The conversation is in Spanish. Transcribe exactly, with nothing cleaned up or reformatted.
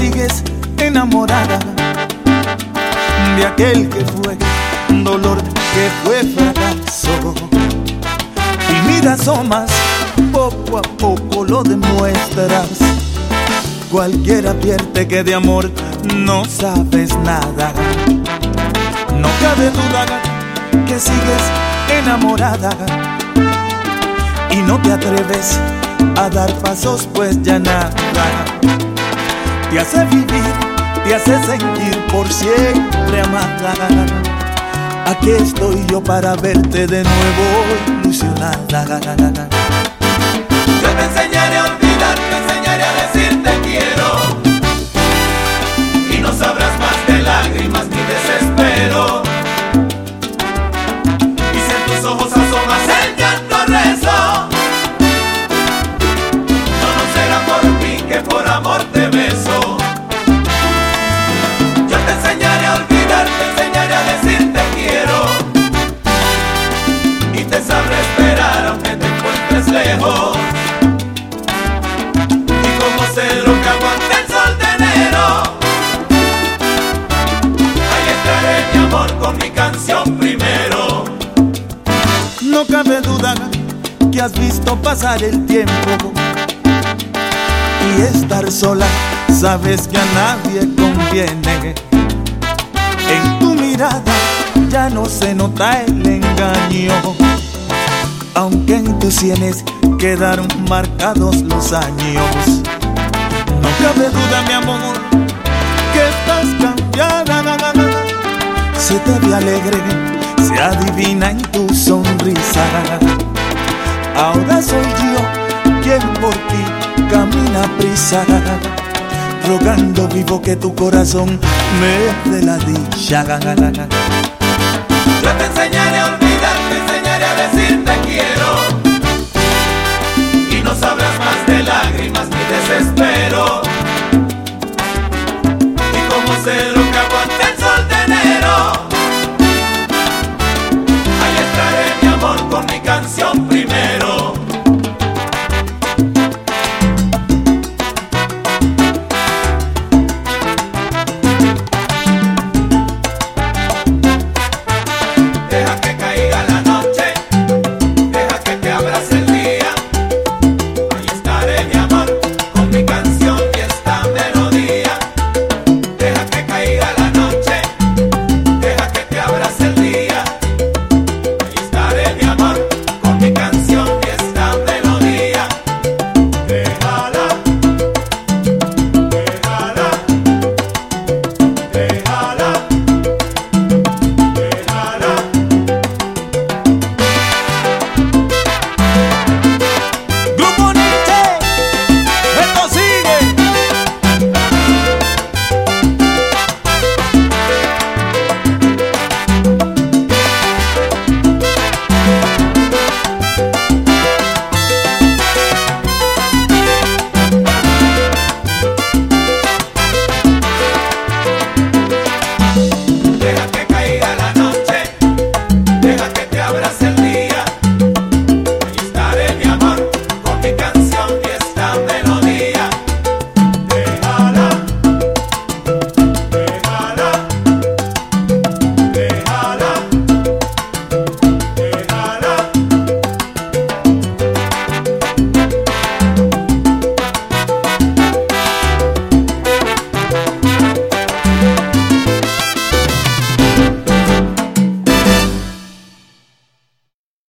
sigues enamorada de aquel que fue dolor, que fue fracaso. Y mira, asomas, poco a poco lo demuestras. Cualquiera advierte que de amor no sabes nada. No cabe duda que sigues enamorada y no te atreves a dar pasos, pues ya nada te hace vivir, te hace sentir por siempre amada. Aquí estoy yo para verte de nuevo ilusionada. Yo te enseñaré a olvidar, te enseñaré a decir te quiero, y no sabrás más de lágrimas ni desespero. Y si en tus ojos asomas el llanto rezo, no, no será por mí que por amor te beso. Yo te enseñaré a olvidar, te enseñaré a decir te quiero, y te sabré esperar aunque te encuentres lejos. Cero que aguanta el sol de enero, ahí estaré mi amor con mi canción primero. No cabe duda que has visto pasar el tiempo y estar sola, sabes que a nadie conviene. En tu mirada ya no se nota el engaño, aunque en tus sienes quedaron marcados los años. No cabe duda, mi amor, que estás cambiada. Se te ve alegre, se adivina en tu sonrisa. Ahora soy yo quien por ti camina a prisa, rogando vivo que tu corazón me dé la dicha. Yo te enseñaré a olvidar,